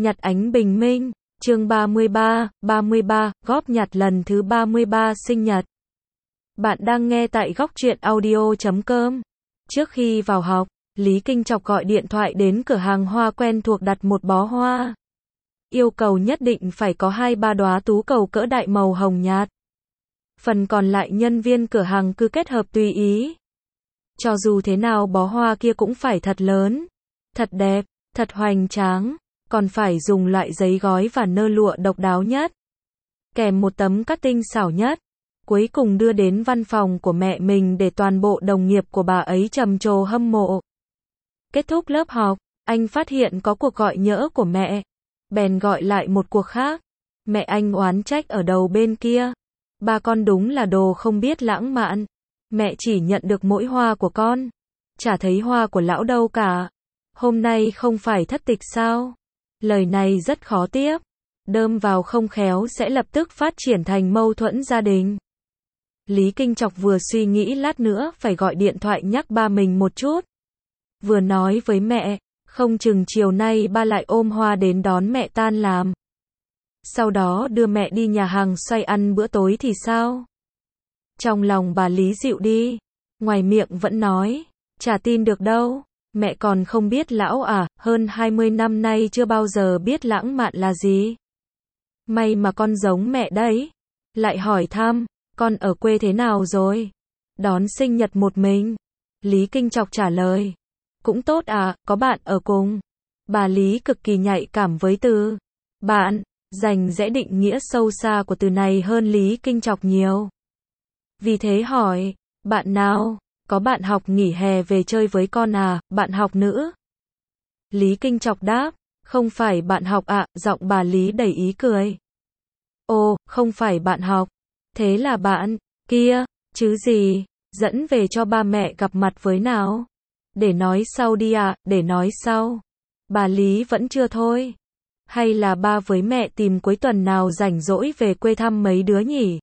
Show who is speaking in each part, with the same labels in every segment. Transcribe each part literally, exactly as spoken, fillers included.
Speaker 1: Nhặt ánh bình minh, chương ba mươi ba, ba mươi ba, góp nhặt lần thứ ba mươi ba sinh nhật. Bạn đang nghe tại góc truyện audio chấm com. Trước khi vào học, Lý Kinh Chọc gọi điện thoại đến cửa hàng hoa quen thuộc đặt một bó hoa. Yêu cầu nhất định phải có hai ba đóa tú cầu cỡ đại màu hồng nhạt. Phần còn lại nhân viên cửa hàng cứ kết hợp tùy ý. Cho dù thế nào bó hoa kia cũng phải thật lớn, thật đẹp, thật hoành tráng, còn phải dùng loại giấy gói và nơ lụa độc đáo nhất. Kèm một tấm cắt tinh xảo nhất. Cuối cùng đưa đến văn phòng của mẹ mình để toàn bộ đồng nghiệp của bà ấy trầm trồ hâm mộ. Kết thúc lớp học, anh phát hiện có cuộc gọi nhỡ của mẹ. Bèn gọi lại một cuộc khác. Mẹ anh oán trách ở đầu bên kia. Ba con đúng là đồ không biết lãng mạn. Mẹ chỉ nhận được mỗi hoa của con. Chả thấy hoa của lão đâu cả. Hôm nay không phải thất tịch sao? Lời này rất khó tiếp. Đơm vào không khéo sẽ lập tức phát triển thành mâu thuẫn gia đình. Lý Kinh Chọc vừa suy nghĩ lát nữa phải gọi điện thoại nhắc ba mình một chút. Vừa nói với mẹ, không chừng chiều nay ba lại ôm hoa đến đón mẹ tan làm. Sau đó đưa mẹ đi nhà hàng xoay ăn bữa tối thì sao? Trong lòng bà Lý dịu đi. Ngoài miệng vẫn nói, chả tin được đâu. Mẹ còn không biết lão à, hơn hai mươi năm nay chưa bao giờ biết lãng mạn là gì. May mà con giống mẹ đấy. Lại hỏi thăm, con ở quê thế nào rồi? Đón sinh nhật một mình. Lý Kinh Chọc trả lời. Cũng tốt à, có bạn ở cùng. Bà Lý cực kỳ nhạy cảm với từ bạn, dành dễ định nghĩa sâu xa của từ này hơn Lý Kinh Chọc nhiều. Vì thế hỏi, bạn nào? Có bạn học nghỉ hè về chơi với con à, bạn học nữ? Lý Kinh Chọc đáp, không phải bạn học ạ, à, giọng bà Lý đầy ý cười. Ồ, không phải bạn học. Thế là bạn kia, chứ gì, dẫn về cho ba mẹ gặp mặt với nào. Để nói sau đi ạ, à, để nói sau. Bà Lý vẫn chưa thôi. Hay là ba với mẹ tìm cuối tuần nào rảnh rỗi về quê thăm mấy đứa nhỉ?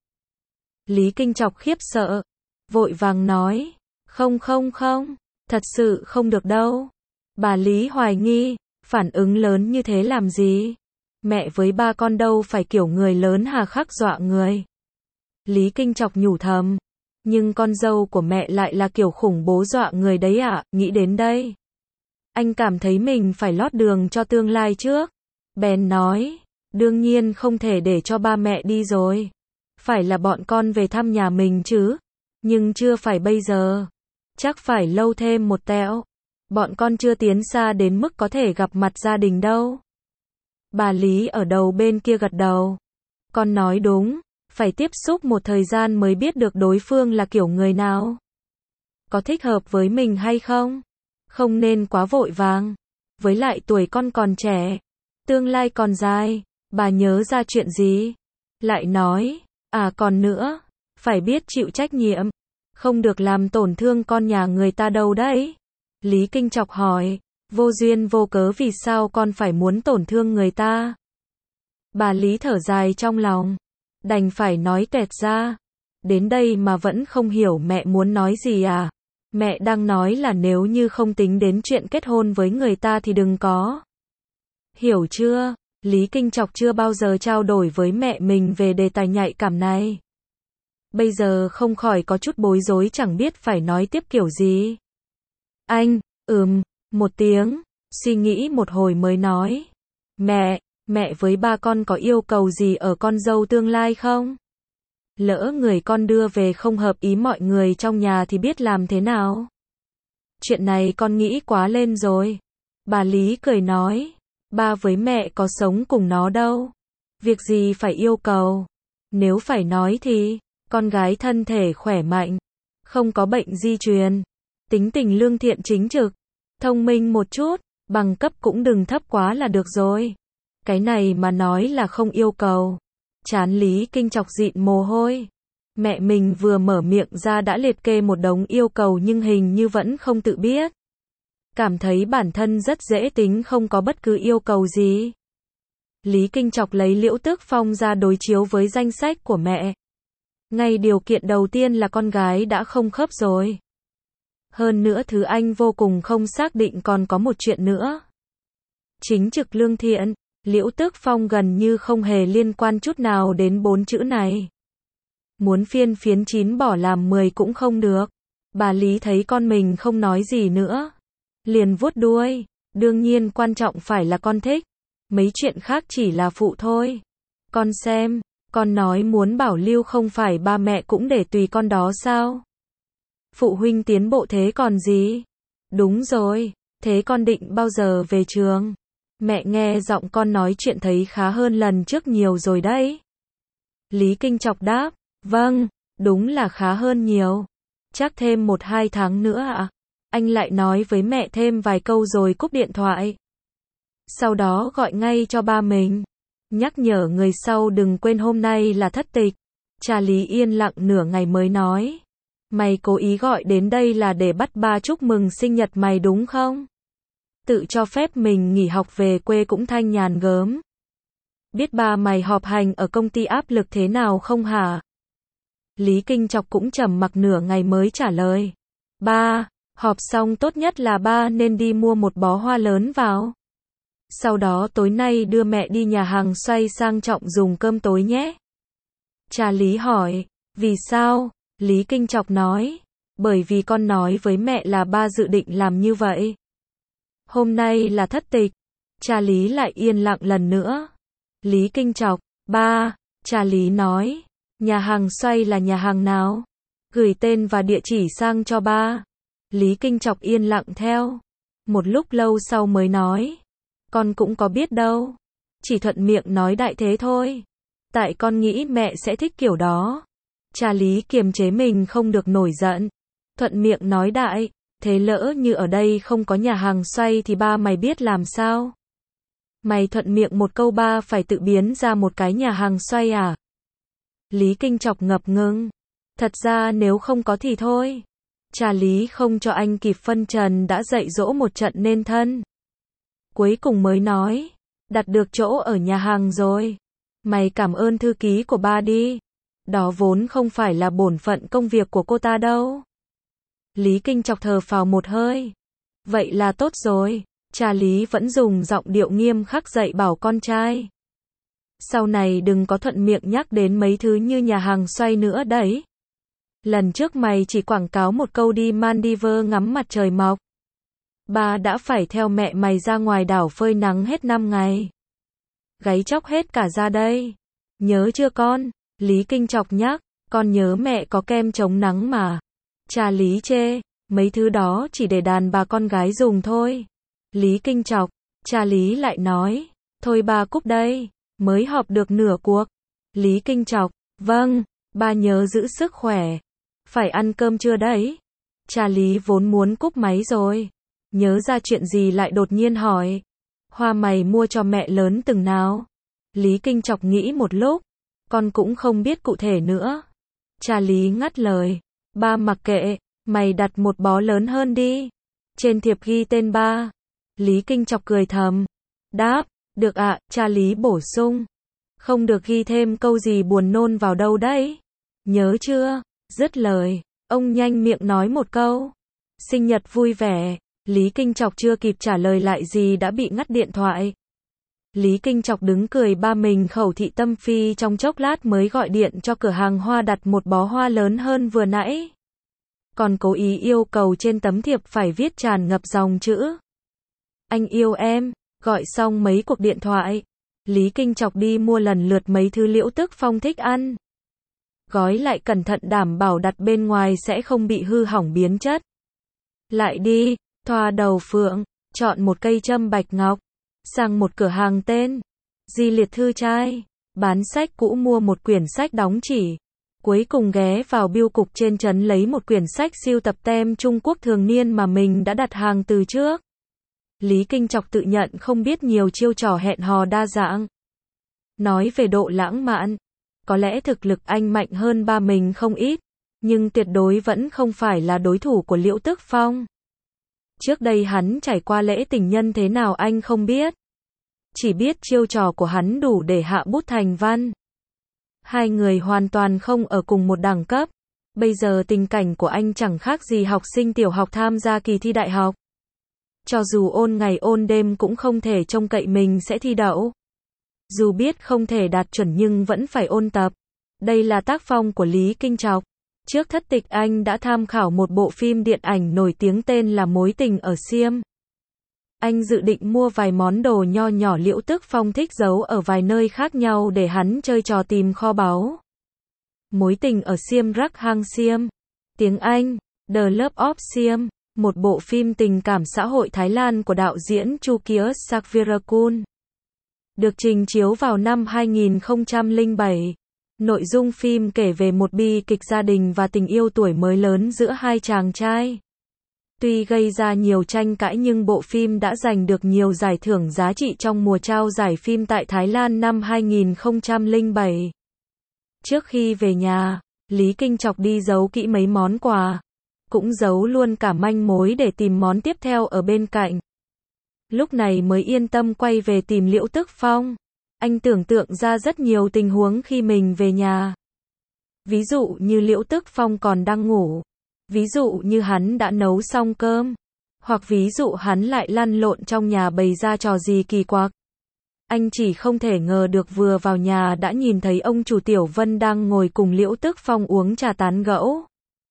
Speaker 1: Lý Kinh Chọc khiếp sợ, vội vàng nói, không không không, thật sự không được đâu. Bà Lý hoài nghi, phản ứng lớn như thế làm gì? Mẹ với ba con đâu phải kiểu người lớn hà khắc dọa người. Lý Kinh Chọc nhủ thầm, nhưng con dâu của mẹ lại là kiểu khủng bố dọa người đấy ạ, à, nghĩ đến đây. Anh cảm thấy mình phải lót đường cho tương lai trước. Bèn nói, đương nhiên không thể để cho ba mẹ đi rồi. Phải là bọn con về thăm nhà mình chứ. Nhưng chưa phải bây giờ. Chắc phải lâu thêm một tẹo. Bọn con chưa tiến xa đến mức có thể gặp mặt gia đình đâu. Bà Lý ở đầu bên kia gật đầu. Con nói đúng. Phải tiếp xúc một thời gian mới biết được đối phương là kiểu người nào. Có thích hợp với mình hay không? Không nên quá vội vàng. Với lại tuổi con còn trẻ. Tương lai còn dài. Bà nhớ ra chuyện gì? Lại nói, à còn nữa, phải biết chịu trách nhiệm. Không được làm tổn thương con nhà người ta đâu đấy. Lý Kinh Chọc hỏi, vô duyên vô cớ vì sao con phải muốn tổn thương người ta? Bà Lý thở dài trong lòng. Đành phải nói tuẹt ra. Đến đây mà vẫn không hiểu mẹ muốn nói gì à? Mẹ đang nói là nếu như không tính đến chuyện kết hôn với người ta thì đừng có. Hiểu chưa? Lý Kinh Chọc chưa bao giờ trao đổi với mẹ mình về đề tài nhạy cảm này. Bây giờ không khỏi có chút bối rối chẳng biết phải nói tiếp kiểu gì. Anh, ừm, một tiếng, suy nghĩ một hồi mới nói. Mẹ, mẹ với ba con có yêu cầu gì ở con dâu tương lai không? Lỡ người con đưa về không hợp ý mọi người trong nhà thì biết làm thế nào? Chuyện này con nghĩ quá lên rồi. Bà Lý cười nói. Ba với mẹ có sống cùng nó đâu. Việc gì phải yêu cầu. Nếu phải nói thì, con gái thân thể khỏe mạnh, không có bệnh di truyền, tính tình lương thiện chính trực, thông minh một chút, bằng cấp cũng đừng thấp quá là được rồi. Cái này mà nói là không yêu cầu. Trán Lý Kinh Chọc dịn mồ hôi. Mẹ mình vừa mở miệng ra đã liệt kê một đống yêu cầu nhưng hình như vẫn không tự biết. Cảm thấy bản thân rất dễ tính không có bất cứ yêu cầu gì. Lý Kinh Chọc lấy Liễu Tước Phong ra đối chiếu với danh sách của mẹ. Ngay điều kiện đầu tiên là con gái đã không khớp rồi. Hơn nữa thứ anh vô cùng không xác định còn có một chuyện nữa. Chính trực lương thiện. Liễu Tước Phong gần như không hề liên quan chút nào đến bốn chữ này. Muốn phiên phiến chín bỏ làm mười cũng không được. Bà Lý thấy con mình không nói gì nữa, liền vuốt đuôi. Đương nhiên quan trọng phải là con thích. Mấy chuyện khác chỉ là phụ thôi. Con xem, con nói muốn bảo lưu không phải ba mẹ cũng để tùy con đó sao? Phụ huynh tiến bộ thế còn gì? Đúng rồi, thế con định bao giờ về trường? Mẹ nghe giọng con nói chuyện thấy khá hơn lần trước nhiều rồi đấy. Lý Kinh Chọc đáp, vâng, đúng là khá hơn nhiều. Chắc thêm một hai tháng nữa ạ. À? Anh lại nói với mẹ thêm vài câu rồi cúp điện thoại. Sau đó gọi ngay cho ba mình. Nhắc nhở người sau đừng quên hôm nay là thất tịch. Cha Lý yên lặng nửa ngày mới nói. Mày cố ý gọi đến đây là để bắt ba chúc mừng sinh nhật mày đúng không? Tự cho phép mình nghỉ học về quê cũng thanh nhàn gớm. Biết ba mày họp hành ở công ty áp lực thế nào không hả? Lý Kinh Chọc cũng trầm mặc nửa ngày mới trả lời. Ba, họp xong tốt nhất là ba nên đi mua một bó hoa lớn vào. Sau đó tối nay đưa mẹ đi nhà hàng xoay sang trọng dùng cơm tối nhé. Cha Lý hỏi, vì sao? Lý Kinh Chọc nói, bởi vì con nói với mẹ là ba dự định làm như vậy. Hôm nay là thất tịch. Cha Lý lại yên lặng lần nữa. Lý Kinh Chọc, ba, cha Lý nói, nhà hàng xoay là nhà hàng nào? Gửi tên và địa chỉ sang cho ba. Lý Kinh Chọc yên lặng theo. Một lúc lâu sau mới nói, con cũng có biết đâu. Chỉ thuận miệng nói đại thế thôi. Tại con nghĩ mẹ sẽ thích kiểu đó. Cha Lý kiềm chế mình không được nổi giận. Thuận miệng nói đại, thế lỡ như ở đây không có nhà hàng xoay thì ba mày biết làm sao? Mày thuận miệng một câu ba phải tự biến ra một cái nhà hàng xoay à? Lý Kinh Chọc ngập ngừng. Thật ra nếu không có thì thôi. Cha Lý không cho anh kịp phân trần đã dạy dỗ một trận nên thân. Cuối cùng mới nói, đặt được chỗ ở nhà hàng rồi. Mày cảm ơn thư ký của ba đi. Đó vốn không phải là bổn phận công việc của cô ta đâu. Lý Kinh Chọc thở phào một hơi. Vậy là tốt rồi. Cha Lý vẫn dùng giọng điệu nghiêm khắc dạy bảo con trai. Sau này đừng có thuận miệng nhắc đến mấy thứ như nhà hàng xoay nữa đấy. Lần trước mày chỉ quảng cáo một câu đi Maldives ngắm mặt trời mọc. Ba đã phải theo mẹ mày ra ngoài đảo phơi nắng hết năm ngày. Gáy chóc hết cả ra đây. Nhớ chưa con? Lý Kinh Chọc nhắc. Con nhớ mẹ có kem chống nắng mà. Cha Lý chê. Mấy thứ đó chỉ để đàn bà con gái dùng thôi. Lý Kinh Chọc. Cha Lý lại nói. Thôi ba cúp đây. Mới họp được nửa cuộc. Lý Kinh Chọc. Vâng. Ba nhớ giữ sức khỏe. Phải ăn cơm chưa đấy? Cha Lý vốn muốn cúp máy rồi. Nhớ ra chuyện gì lại đột nhiên hỏi. Hoa mày mua cho mẹ lớn từng nào? Lý Kinh Chọc nghĩ một lúc. Con cũng không biết cụ thể nữa. Cha Lý ngắt lời. Ba mặc kệ, mày đặt một bó lớn hơn đi. Trên thiệp ghi tên ba. Lý Kinh Chọc cười thầm. Đáp, được ạ, à, cha Lý bổ sung. Không được ghi thêm câu gì buồn nôn vào đâu đấy. Nhớ chưa? Dứt lời, ông nhanh miệng nói một câu. Sinh nhật vui vẻ. Lý Kinh Chọc chưa kịp trả lời lại gì đã bị ngắt điện thoại. Lý Kinh Chọc đứng cười ba mình khẩu thị tâm phi trong chốc lát mới gọi điện cho cửa hàng hoa đặt một bó hoa lớn hơn vừa nãy. Còn cố ý yêu cầu trên tấm thiệp phải viết tràn ngập dòng chữ. Anh yêu em. Gọi xong mấy cuộc điện thoại. Lý Kinh Chọc đi mua lần lượt mấy thứ Liễu Tước Phong thích ăn. Gói lại cẩn thận đảm bảo đặt bên ngoài sẽ không bị hư hỏng biến chất. Lại đi, thoa đầu phượng, chọn một cây châm bạch ngọc. Sang một cửa hàng tên Di Liệt Thư Trai, bán sách cũ mua một quyển sách đóng chỉ. Cuối cùng ghé vào bưu cục trên trấn lấy một quyển sách sưu tập tem Trung Quốc thường niên mà mình đã đặt hàng từ trước. Lý Kinh Chọc tự nhận không biết nhiều chiêu trò hẹn hò đa dạng. Nói về độ lãng mạn, có lẽ thực lực anh mạnh hơn ba mình không ít, nhưng tuyệt đối vẫn không phải là đối thủ của Liễu Tước Phong. Trước đây hắn trải qua lễ tình nhân thế nào anh không biết. Chỉ biết chiêu trò của hắn đủ để hạ bút thành văn. Hai người hoàn toàn không ở cùng một đẳng cấp. Bây giờ tình cảnh của anh chẳng khác gì học sinh tiểu học tham gia kỳ thi đại học. Cho dù ôn ngày ôn đêm cũng không thể trông cậy mình sẽ thi đậu. Dù biết không thể đạt chuẩn nhưng vẫn phải ôn tập. Đây là tác phong của Lý Kinh Trọc. Trước thất tịch anh đã tham khảo một bộ phim điện ảnh nổi tiếng tên là Mối tình ở Xiêm. Anh dự định mua vài món đồ nho nhỏ Liễu Tức Phong thích giấu ở vài nơi khác nhau để hắn chơi trò tìm kho báu. Mối tình ở Xiêm Rắc Hang Xiêm. Tiếng Anh, The Love of Xiêm, một bộ phim tình cảm xã hội Thái Lan của đạo diễn Chu Kius Sakvirakul. Được trình chiếu vào năm hai nghìn không trăm lẻ bảy. Nội dung phim kể về một bi kịch gia đình và tình yêu tuổi mới lớn giữa hai chàng trai. Tuy gây ra nhiều tranh cãi nhưng bộ phim đã giành được nhiều giải thưởng giá trị trong mùa trao giải phim tại Thái Lan năm hai nghìn không trăm lẻ bảy. Trước khi về nhà, Lý Kinh Trọc đi giấu kỹ mấy món quà. Cũng giấu luôn cả manh mối để tìm món tiếp theo ở bên cạnh. Lúc này mới yên tâm quay về tìm Liễu Tức Phong. Anh tưởng tượng ra rất nhiều tình huống khi mình về nhà. Ví dụ như Liễu Tức Phong còn đang ngủ. Ví dụ như hắn đã nấu xong cơm. Hoặc ví dụ hắn lại lăn lộn trong nhà bày ra trò gì kỳ quặc. Anh chỉ không thể ngờ được vừa vào nhà đã nhìn thấy ông chủ Tiểu Vân đang ngồi cùng Liễu Tức Phong uống trà tán gẫu.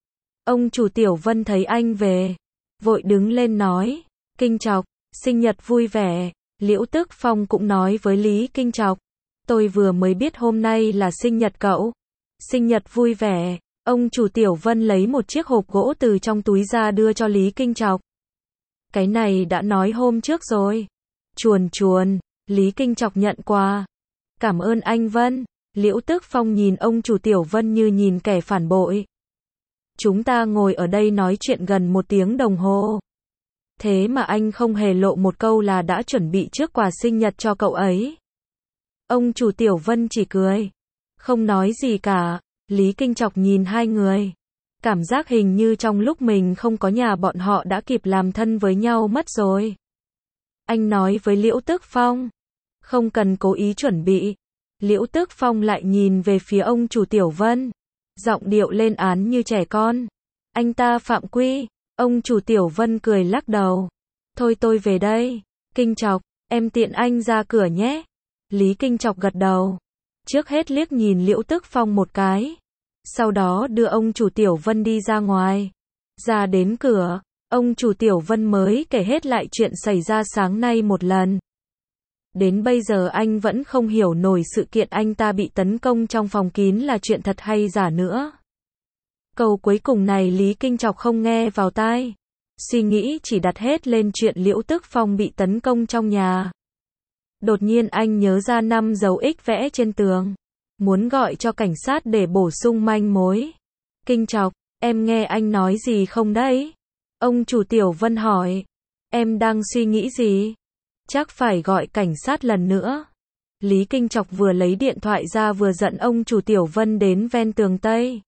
Speaker 1: Ông chủ Tiểu Vân thấy anh về, vội đứng lên nói, Kinh Trọc, sinh nhật vui vẻ. Liễu Tức Phong cũng nói với Lý Kinh Trọc, tôi vừa mới biết hôm nay là sinh nhật cậu. Sinh nhật vui vẻ. Ông chủ Tiểu Vân lấy một chiếc hộp gỗ từ trong túi ra đưa cho Lý Kinh Trọc. Cái này đã nói hôm trước rồi. Chuồn chuồn. Lý Kinh Trọc nhận quà. Cảm ơn anh Vân. Liễu Tức Phong nhìn ông chủ Tiểu Vân như nhìn kẻ phản bội. Chúng ta ngồi ở đây nói chuyện gần một tiếng đồng hồ. Thế mà anh không hề lộ một câu là đã chuẩn bị trước quà sinh nhật cho cậu ấy. Ông chủ Tiểu Vân chỉ cười. Không nói gì cả. Lý Kinh Trọc nhìn hai người. Cảm giác hình như trong lúc mình không có nhà bọn họ đã kịp làm thân với nhau mất rồi. Anh nói với Liễu Tức Phong. Không cần cố ý chuẩn bị. Liễu Tức Phong lại nhìn về phía ông chủ Tiểu Vân. Giọng điệu lên án như trẻ con. Anh ta phạm quy. Ông chủ Tiểu Vân cười lắc đầu. Thôi tôi về đây. Kinh Trọc, em tiện anh ra cửa nhé. Lý Kinh Trọc gật đầu. Trước hết liếc nhìn Liễu Tức Phong một cái. Sau đó đưa ông chủ Tiểu Vân đi ra ngoài. Ra đến cửa, ông chủ Tiểu Vân mới kể hết lại chuyện xảy ra sáng nay một lần. Đến bây giờ anh vẫn không hiểu nổi sự kiện anh ta bị tấn công trong phòng kín là chuyện thật hay giả nữa. Câu cuối cùng này Lý Kinh Trọc không nghe vào tai. Suy nghĩ chỉ đặt hết lên chuyện Liễu Tức Phong bị tấn công trong nhà. Đột nhiên anh nhớ ra năm dấu X vẽ trên tường. Muốn gọi cho cảnh sát để bổ sung manh mối. Kinh Trọc, em nghe anh nói gì không đấy? Ông chủ Tiểu Vân hỏi. Em đang suy nghĩ gì? Chắc phải gọi cảnh sát lần nữa. Lý Kinh Trọc vừa lấy điện thoại ra vừa dẫn ông chủ Tiểu Vân đến ven tường Tây.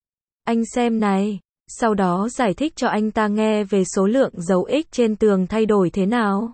Speaker 1: Anh xem này. Sau đó giải thích cho anh ta nghe về số lượng dấu X trên tường thay đổi thế nào.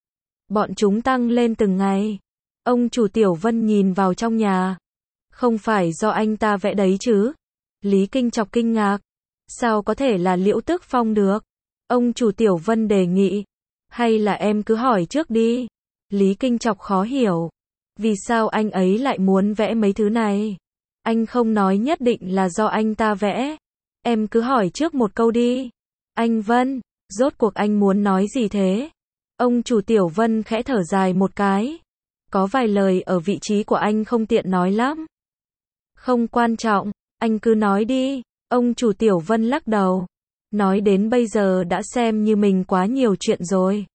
Speaker 1: Bọn chúng tăng lên từng ngày. Ông chủ Tiểu Vân nhìn vào trong nhà. Không phải do anh ta vẽ đấy chứ? Lý Kinh Trọc kinh ngạc. Sao có thể là Liễu Tức Phong được? Ông chủ Tiểu Vân đề nghị. Hay là em cứ hỏi trước đi. Lý Kinh Trọc khó hiểu. Vì sao anh ấy lại muốn vẽ mấy thứ này? Anh không nói nhất định là do anh ta vẽ. Em cứ hỏi trước một câu đi. Anh Vân, rốt cuộc anh muốn nói gì thế? Ông chủ Tiểu Vân khẽ thở dài một cái. Có vài lời ở vị trí của anh không tiện nói lắm. Không quan trọng, anh cứ nói đi. Ông chủ Tiểu Vân lắc đầu. Nói đến bây giờ đã xem như mình quá nhiều chuyện rồi.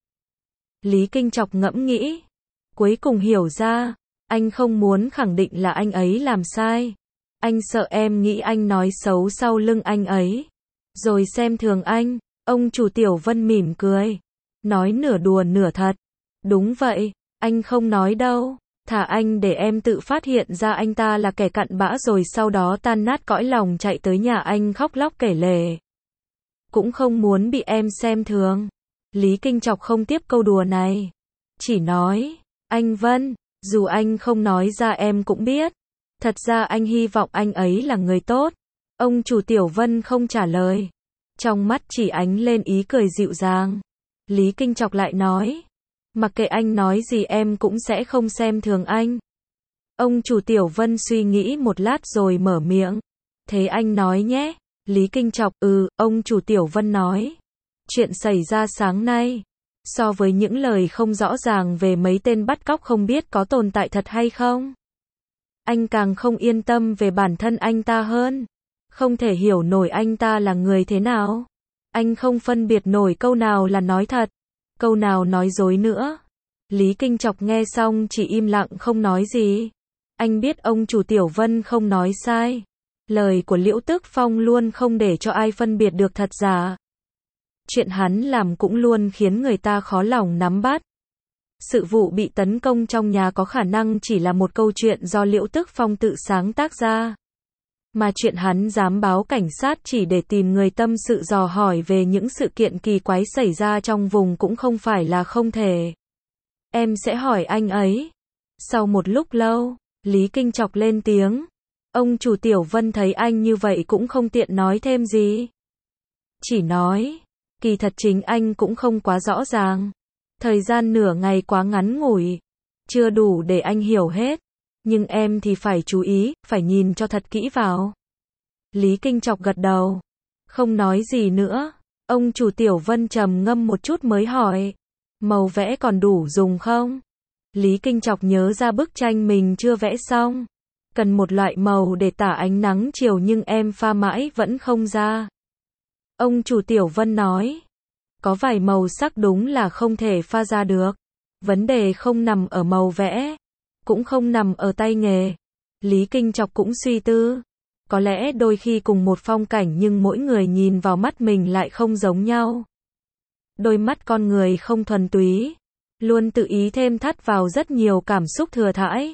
Speaker 1: Lý Kinh Trọc ngẫm nghĩ. Cuối cùng hiểu ra. Anh không muốn khẳng định là anh ấy làm sai. Anh sợ em nghĩ anh nói xấu sau lưng anh ấy. Rồi xem thường anh. Ông chủ Tiểu Vân mỉm cười. Nói nửa đùa nửa thật. Đúng vậy, anh không nói đâu. Thả anh để em tự phát hiện ra anh ta là kẻ cặn bã rồi sau đó tan nát cõi lòng chạy tới nhà anh khóc lóc kể lể. Cũng không muốn bị em xem thường. Lý Kinh Trọc không tiếp câu đùa này. Chỉ nói, anh Vân, dù anh không nói ra em cũng biết. Thật ra anh hy vọng anh ấy là người tốt. Ông chủ Tiểu Vân không trả lời. Trong mắt chỉ ánh lên ý cười dịu dàng. Lý Kinh Trọc lại nói. Mặc kệ anh nói gì em cũng sẽ không xem thường anh. Ông chủ Tiểu Vân suy nghĩ một lát rồi mở miệng. Thế anh nói nhé. Lý Kinh Trọc, ừ, ông chủ Tiểu Vân nói. Chuyện xảy ra sáng nay, so với những lời không rõ ràng về mấy tên bắt cóc không biết có tồn tại thật hay không, anh càng không yên tâm về bản thân anh ta hơn. Không thể hiểu nổi anh ta là người thế nào. Anh không phân biệt nổi câu nào là nói thật, câu nào nói dối nữa. Lý Kinh Trọc nghe xong chỉ im lặng không nói gì. Anh biết ông chủ Tiểu Vân không nói sai. Lời của Liễu Tức Phong luôn không để cho ai phân biệt được thật giả. Chuyện hắn làm cũng luôn khiến người ta khó lòng nắm bắt. Sự vụ bị tấn công trong nhà có khả năng chỉ là một câu chuyện do Liễu Tức Phong tự sáng tác ra. Mà chuyện hắn dám báo cảnh sát chỉ để tìm người tâm sự dò hỏi về những sự kiện kỳ quái xảy ra trong vùng cũng không phải là không thể. Em sẽ hỏi anh ấy. Sau một lúc lâu, Lý Kinh Trọc lên tiếng. Ông chủ Tiểu Vân thấy anh như vậy cũng không tiện nói thêm gì. Chỉ nói, kỳ thật chính anh cũng không quá rõ ràng. Thời gian nửa ngày quá ngắn ngủi, chưa đủ để anh hiểu hết. Nhưng em thì phải chú ý, phải nhìn cho thật kỹ vào. Lý Kinh Trọc gật đầu, không nói gì nữa. Ông chủ Tiểu Vân trầm ngâm một chút mới hỏi, màu vẽ còn đủ dùng không? Lý Kinh Trọc nhớ ra bức tranh mình chưa vẽ xong. Cần một loại màu để tả ánh nắng chiều nhưng em pha mãi vẫn không ra. Ông chủ Tiểu Vân nói, có vài màu sắc đúng là không thể pha ra được. Vấn đề không nằm ở màu vẽ, cũng không nằm ở tay nghề. Lý Kinh Trọc cũng suy tư. Có lẽ đôi khi cùng một phong cảnh nhưng mỗi người nhìn vào mắt mình lại không giống nhau. Đôi mắt con người không thuần túy, luôn tự ý thêm thắt vào rất nhiều cảm xúc thừa thãi.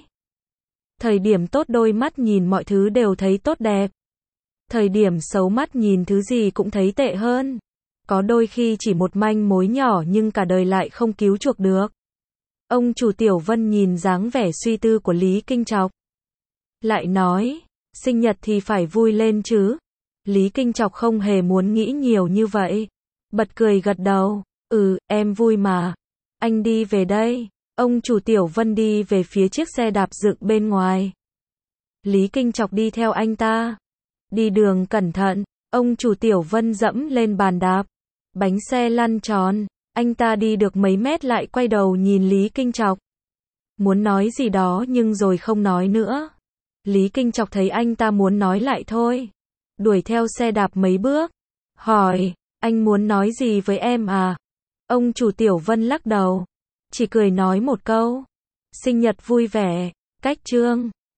Speaker 1: Thời điểm tốt đôi mắt nhìn mọi thứ đều thấy tốt đẹp. Thời điểm xấu mắt nhìn thứ gì cũng thấy tệ hơn. Có đôi khi chỉ một manh mối nhỏ nhưng cả đời lại không cứu chuộc được. Ông chủ Tiểu Vân nhìn dáng vẻ suy tư của Lý Kinh Trọc, lại nói, sinh nhật thì phải vui lên chứ. Lý Kinh Trọc không hề muốn nghĩ nhiều như vậy. Bật cười gật đầu, ừ, em vui mà. Anh đi về đây. Ông chủ Tiểu Vân đi về phía chiếc xe đạp dựng bên ngoài. Lý Kinh Trọc đi theo anh ta. Đi đường cẩn thận, ông chủ Tiểu Vân dẫm lên bàn đạp. Bánh xe lăn tròn, anh ta đi được mấy mét lại quay đầu nhìn Lý Kinh Trọc. Muốn nói gì đó nhưng rồi không nói nữa. Lý Kinh Trọc thấy anh ta muốn nói lại thôi. Đuổi theo xe đạp mấy bước. Hỏi, anh muốn nói gì với em à? Ông chủ Tiểu Vân lắc đầu. Chỉ cười nói một câu. Sinh nhật vui vẻ. Cách chương.